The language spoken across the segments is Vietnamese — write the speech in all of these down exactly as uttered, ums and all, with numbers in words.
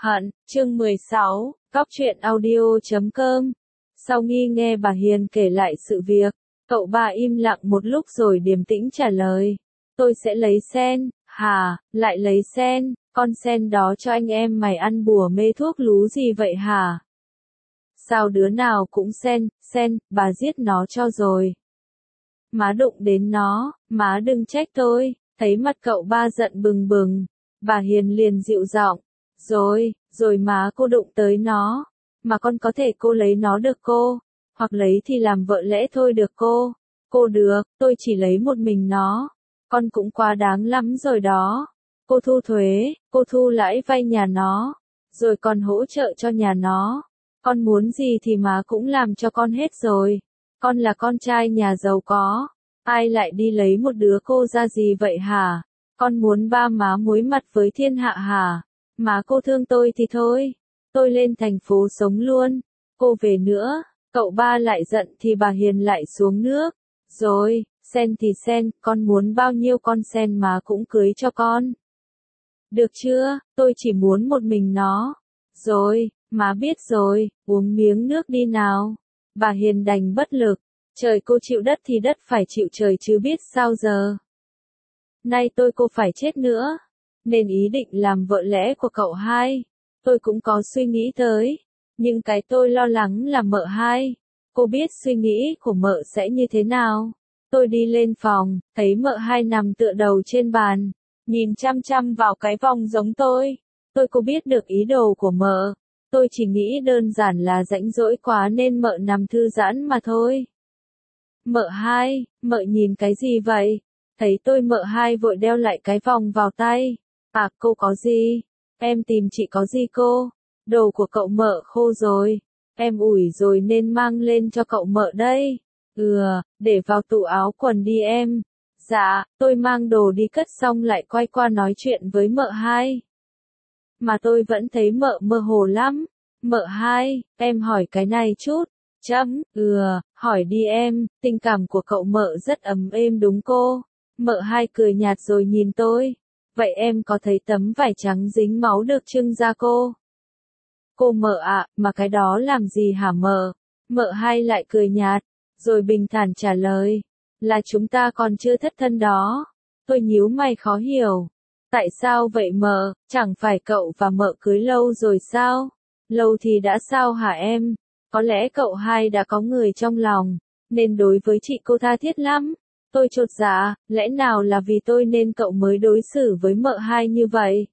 Hận, chương mười sáu, Góc truyện audio chấm com. Sau khi nghe bà Hiền kể lại sự việc, cậu ba im lặng một lúc rồi điềm tĩnh trả lời. Tôi sẽ lấy sen. Hả, lại lấy sen? Con sen đó cho anh em mày ăn bùa mê thuốc lú gì vậy hả? Sao đứa nào cũng sen, sen, bà giết nó cho rồi. Má đụng đến nó, má đừng trách tôi. Thấy mặt cậu ba giận bừng bừng, bà Hiền liền dịu giọng. Rồi, rồi má cô đụng tới nó. Mà con có thể cô lấy nó được cô. Hoặc lấy thì làm vợ lẽ thôi được cô. Cô được, tôi chỉ lấy một mình nó. Con cũng quá đáng lắm rồi đó. Cô thu thuế, cô thu lãi vay nhà nó. Rồi còn hỗ trợ cho nhà nó. Con muốn gì thì má cũng làm cho con hết rồi. Con là con trai nhà giàu có. Ai lại đi lấy một đứa cô ra gì vậy hả? Con muốn ba má muối mặt với thiên hạ hả? Má cô thương tôi thì thôi. Tôi lên thành phố sống luôn. Cô về nữa. Cậu ba lại giận thì bà Hiền lại xuống nước. Rồi, sen thì sen, con muốn bao nhiêu con sen má cũng cưới cho con. Được chưa, tôi chỉ muốn một mình nó. Rồi, má biết rồi, uống miếng nước đi nào. Bà Hiền đành bất lực. Trời cô chịu đất thì đất phải chịu trời chứ biết sao giờ. Nay tôi cô phải chết nữa. Nên ý định làm vợ lẽ của cậu hai. Tôi cũng có suy nghĩ tới. Nhưng cái tôi lo lắng là mợ hai. Cô biết suy nghĩ của mợ sẽ như thế nào. Tôi đi lên phòng, thấy mợ hai nằm tựa đầu trên bàn. Nhìn chăm chăm vào cái vòng giống tôi. Tôi có biết được ý đồ của mợ. Tôi chỉ nghĩ đơn giản là rãnh rỗi quá nên mợ nằm thư giãn mà thôi. Mợ hai, mợ nhìn cái gì vậy? Thấy tôi mợ hai vội đeo lại cái vòng vào tay. À cô có gì? Em tìm chị có gì cô? Đồ của cậu mợ khô rồi. Em ủi rồi nên mang lên cho cậu mợ đây. Ừ, để vào tủ áo quần đi em. Dạ, tôi mang đồ đi cất xong lại quay qua nói chuyện với mợ hai. Mà tôi vẫn thấy mợ mơ hồ lắm. Mợ hai, em hỏi cái này chút. Chấm, ừ, hỏi đi em, tình cảm của cậu mợ rất ấm êm đúng cô? Mợ hai cười nhạt rồi nhìn tôi. Vậy em có thấy tấm vải trắng dính máu được trưng ra cô? Cô mợ ạ, mà cái đó làm gì hả mợ? Mợ hai lại cười nhạt, rồi bình thản trả lời. Là chúng ta còn chưa thất thân đó. Tôi nhíu mày khó hiểu. Tại sao vậy mợ, chẳng phải cậu và mợ cưới lâu rồi sao? Lâu thì đã sao hả em? Có lẽ cậu hai đã có người trong lòng, nên đối với chị cô tha thiết lắm. Tôi chột dạ, lẽ nào là vì tôi nên cậu mới đối xử với mợ hai như vậy?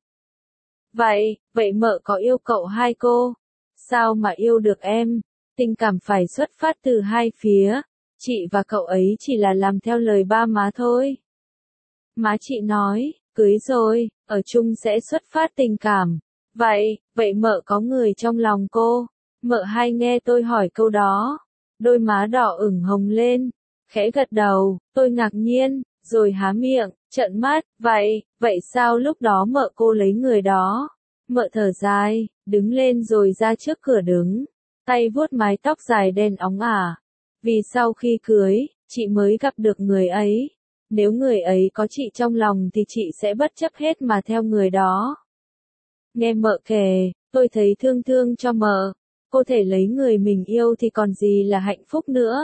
Vậy, vậy mợ có yêu cậu hai cô? Sao mà yêu được em? Tình cảm phải xuất phát từ hai phía. Chị và cậu ấy chỉ là làm theo lời ba má thôi. Má chị nói, cưới rồi, ở chung sẽ xuất phát tình cảm. Vậy, vậy mợ có người trong lòng cô? Mợ hai nghe tôi hỏi câu đó. Đôi má đỏ ửng hồng lên. Khẽ gật đầu, tôi ngạc nhiên, rồi há miệng, trợn mắt. Vậy, vậy sao lúc đó mợ cô lấy người đó? Mợ thở dài, đứng lên rồi ra trước cửa đứng. Tay vuốt mái tóc dài đen óng ả. Vì sau khi cưới, chị mới gặp được người ấy. Nếu người ấy có chị trong lòng thì chị sẽ bất chấp hết mà theo người đó. Nghe mợ kể, tôi thấy thương thương cho mợ. Cô thể lấy người mình yêu thì còn gì là hạnh phúc nữa.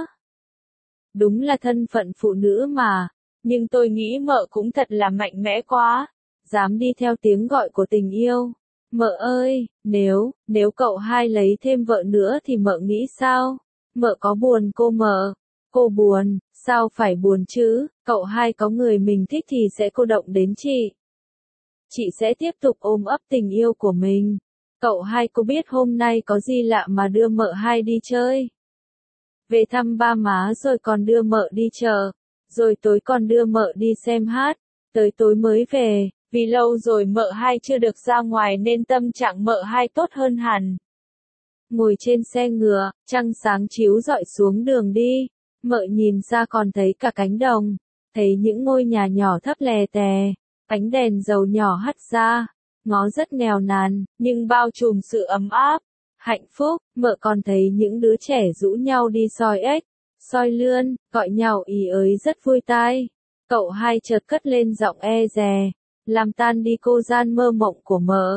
Đúng là thân phận phụ nữ mà. Nhưng tôi nghĩ mợ cũng thật là mạnh mẽ quá. Dám đi theo tiếng gọi của tình yêu. Mợ ơi, nếu, nếu cậu hai lấy thêm vợ nữa thì mợ nghĩ sao? Mợ có buồn cô mợ? Cô buồn, sao phải buồn chứ? Cậu hai có người mình thích thì sẽ cô động đến chị. Chị sẽ tiếp tục ôm ấp tình yêu của mình. Cậu hai có biết hôm nay có gì lạ mà đưa mợ hai đi chơi? Về thăm ba má rồi còn đưa mợ đi chợ. Rồi tối còn đưa mợ đi xem hát. Tới tối mới về, vì lâu rồi mợ hai chưa được ra ngoài nên tâm trạng mợ hai tốt hơn hẳn. Ngồi trên xe ngựa, trăng sáng chiếu rọi xuống đường đi. Mợ nhìn ra còn thấy cả cánh đồng. Thấy những ngôi nhà nhỏ thấp lè tè. Ánh đèn dầu nhỏ hắt ra. Ngó rất nghèo nàn, nhưng bao trùm sự ấm áp, hạnh phúc. Mợ còn thấy những đứa trẻ rũ nhau đi soi ếch, soi lươn, gọi nhau ý ới rất vui tai. Cậu hai chợt cất lên giọng e dè, làm tan đi cô gian mơ mộng của mợ.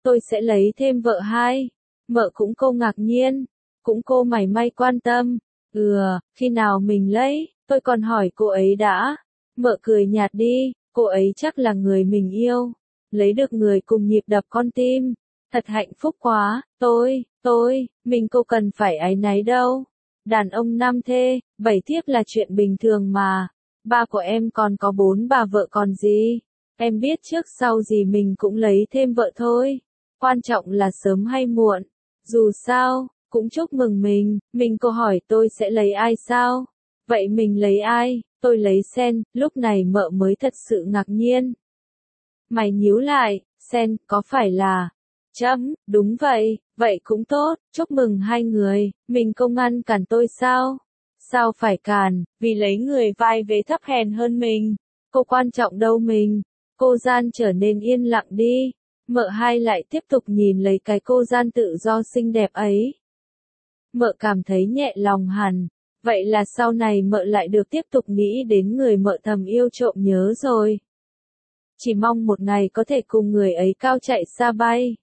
tôi sẽ lấy thêm vợ hai. Mợ cũng cô ngạc nhiên, cũng cô mảy may quan tâm. Ừ, khi nào mình lấy, tôi còn hỏi cô ấy đã. Mợ cười nhạt đi, cô ấy chắc là người mình yêu. Lấy được người cùng nhịp đập con tim. Thật hạnh phúc quá, tôi, tôi, mình cô cần phải áy náy đâu. Đàn ông năm thê, bảy thiếp là chuyện bình thường mà. Ba của em còn có bốn bà vợ còn gì. Em biết trước sau gì mình cũng lấy thêm vợ thôi. Quan trọng là sớm hay muộn. Dù sao, cũng chúc mừng mình, mình cô hỏi tôi sẽ lấy ai sao? Vậy mình lấy ai? Tôi lấy Sen, lúc này mợ mới thật sự ngạc nhiên. Mày nhíu lại, Sen, có phải là... Chấm, đúng vậy, vậy cũng tốt, chúc mừng hai người, mình không ngăn cản tôi sao? Sao phải cản, vì lấy người vai vế thấp hèn hơn mình. Cô quan trọng đâu mình. Cô gian trở nên yên lặng đi. Mợ hai lại tiếp tục nhìn lấy cái cô gian tự do xinh đẹp ấy. Mợ cảm thấy nhẹ lòng hẳn. Vậy là sau này mợ lại được tiếp tục nghĩ đến người mợ thầm yêu trộm nhớ rồi. Chỉ mong một ngày có thể cùng người ấy cao chạy xa bay.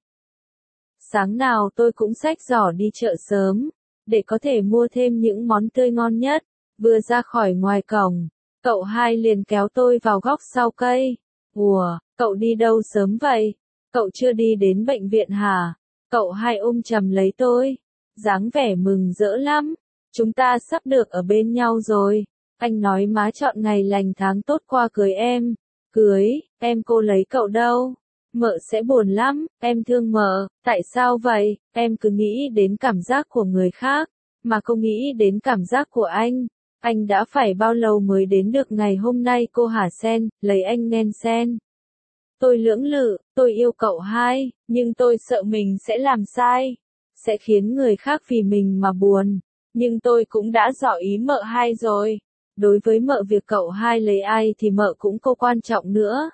Sáng nào tôi cũng xách giỏ đi chợ sớm, để có thể mua thêm những món tươi ngon nhất. Vừa ra khỏi ngoài cổng, cậu hai liền kéo tôi vào góc sau cây. Ủa, cậu đi đâu sớm vậy? Cậu chưa đi đến bệnh viện hả? Cậu hai ôm chầm lấy tôi, dáng vẻ mừng rỡ lắm. Chúng ta sắp được ở bên nhau rồi. Anh nói má chọn ngày lành tháng tốt qua cưới em. Cưới, em cô lấy cậu đâu? Mợ sẽ buồn lắm, em thương mợ. Tại sao vậy? Em cứ nghĩ đến cảm giác của người khác, mà không nghĩ đến cảm giác của anh. Anh đã phải bao lâu mới đến được ngày hôm nay cô hả Sen, lấy anh nên Sen. Tôi lưỡng lự, tôi yêu cậu hai, nhưng tôi sợ mình sẽ làm sai. Sẽ khiến người khác vì mình mà buồn. Nhưng tôi cũng đã dò ý mợ hai rồi. Đối với mợ việc cậu hai lấy ai thì mợ cũng cô quan trọng nữa.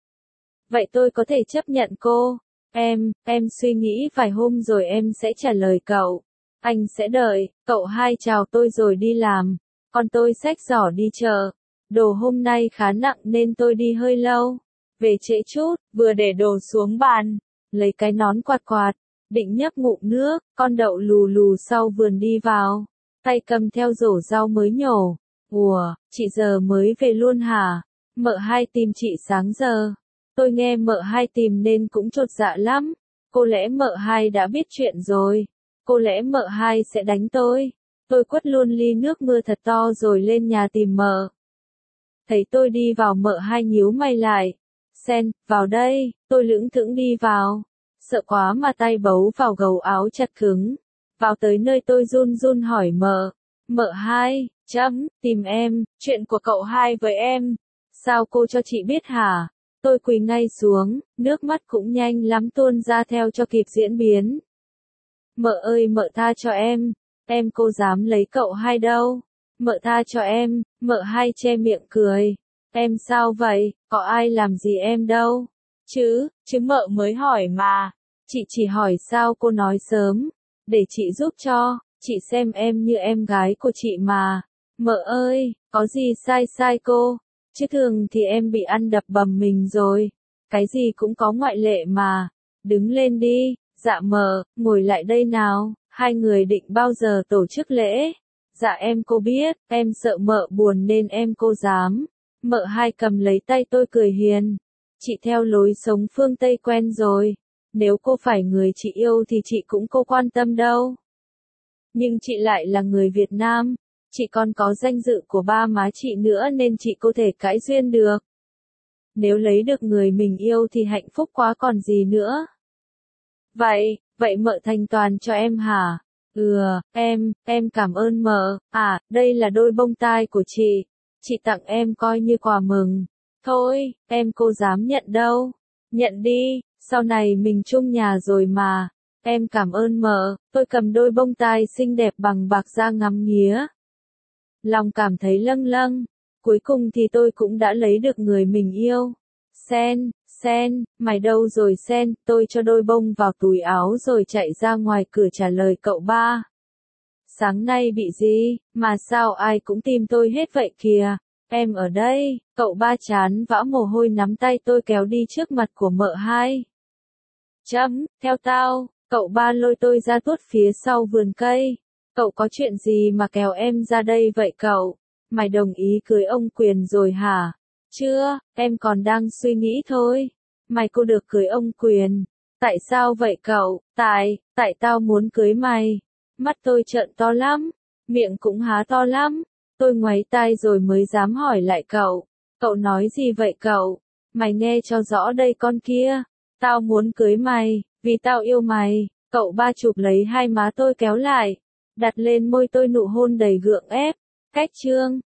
Vậy tôi có thể chấp nhận cô. Em, em suy nghĩ vài hôm rồi em sẽ trả lời cậu. Anh sẽ đợi, cậu hai chào tôi rồi đi làm. Còn tôi xách giỏ đi chợ. Đồ hôm nay khá nặng nên tôi đi hơi lâu. Về trễ chút, vừa để đồ xuống bàn. Lấy cái nón quạt quạt. Định nhấp ngụm nước, con đậu lù lù sau vườn đi vào. Tay cầm theo rổ rau mới nhổ. Ủa, chị giờ mới về luôn hả? Mợ hai tìm chị sáng giờ. Tôi nghe mợ hai tìm nên cũng chột dạ lắm. Cô lẽ mợ hai đã biết chuyện rồi. Cô lẽ mợ hai sẽ đánh tôi. Tôi quất luôn ly nước mưa thật to rồi lên nhà tìm mợ. Thấy tôi đi vào mợ hai nhíu mày lại. Sen, vào đây, tôi lững thững đi vào. Sợ quá mà tay bấu vào gầu áo chặt cứng. Vào tới nơi tôi run run hỏi mợ. Mợ hai, chấm, tìm em, chuyện của cậu hai với em. Sao cô cho chị biết hả? Tôi quỳ ngay xuống, nước mắt cũng nhanh lắm tuôn ra theo cho kịp diễn biến. Mợ ơi mợ tha cho em, em cô dám lấy cậu hai đâu. Mợ tha cho em, mợ hai che miệng cười. Em sao vậy, có ai làm gì em đâu. Chứ, chứ mợ mới hỏi mà. Chị chỉ hỏi sao cô nói sớm, để chị giúp cho, chị xem em như em gái của chị mà. Mợ ơi, có gì sai sai cô, chứ thường thì em bị ăn đập bầm mình rồi. Cái gì cũng có ngoại lệ mà. Đứng lên đi, dạ mợ, ngồi lại đây nào, hai người định bao giờ tổ chức lễ. Dạ em cô biết, em sợ mợ buồn nên em cô dám. Mợ hai cầm lấy tay tôi cười hiền. Chị theo lối sống phương Tây quen rồi. Nếu cô phải người chị yêu thì chị cũng cô quan tâm đâu. Nhưng chị lại là người Việt Nam. Chị còn có danh dự của ba má chị nữa nên chị có thể cãi duyên được. Nếu lấy được người mình yêu thì hạnh phúc quá còn gì nữa. Vậy, vậy mợ thành toàn cho em hả? Ừ, em, em cảm ơn mợ. À, đây là đôi bông tai của chị. Chị tặng em coi như quà mừng. Thôi, em cô dám nhận đâu. Nhận đi, sau này mình chung nhà rồi mà. Em cảm ơn mợ, tôi cầm đôi bông tai xinh đẹp bằng bạc ra ngắm nghía. Lòng cảm thấy lâng lâng. Cuối cùng thì tôi cũng đã lấy được người mình yêu. Sen, Sen, mày đâu rồi Sen, tôi cho đôi bông vào túi áo rồi chạy ra ngoài cửa trả lời cậu ba. Sáng nay bị gì, mà sao ai cũng tìm tôi hết vậy kìa. Em ở đây, cậu ba chán vã mồ hôi nắm tay tôi kéo đi trước mặt của mợ hai. Chấm, theo tao, cậu ba lôi tôi ra tuốt phía sau vườn cây. Cậu có chuyện gì mà kéo em ra đây vậy cậu? Mày đồng ý cưới ông Quyền rồi hả? Chưa, em còn đang suy nghĩ thôi. Mày cô được cưới ông Quyền. Tại sao vậy cậu? Tại, tại tao muốn cưới mày. Mắt tôi trợn to lắm, miệng cũng há to lắm. Tôi ngoáy tai rồi mới dám hỏi lại cậu. Cậu nói gì vậy cậu? Mày nghe cho rõ đây con kia. Tao muốn cưới mày, vì tao yêu mày. Cậu ba chụp lấy hai má tôi kéo lại, đặt lên môi tôi nụ hôn đầy gượng ép. Cách chương